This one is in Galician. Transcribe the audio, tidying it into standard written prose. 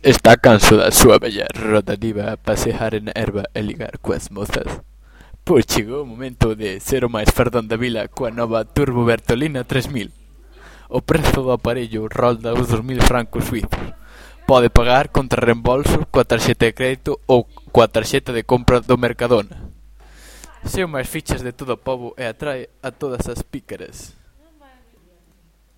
Está canso da súa vella rotativa a pasear na erva e ligar coas mozas. Pois chegou o momento de ser o máis fardón da vila coa nova Turbo Bertolina 3000. O prezo do aparello rolda os 2000 francos suizos. Pode pagar contra reembolso coa tarxeta de crédito ou coa tarxeta de compra do Mercadona. Se o máis fichas de todo o pobo e atrae a todas as pícaras.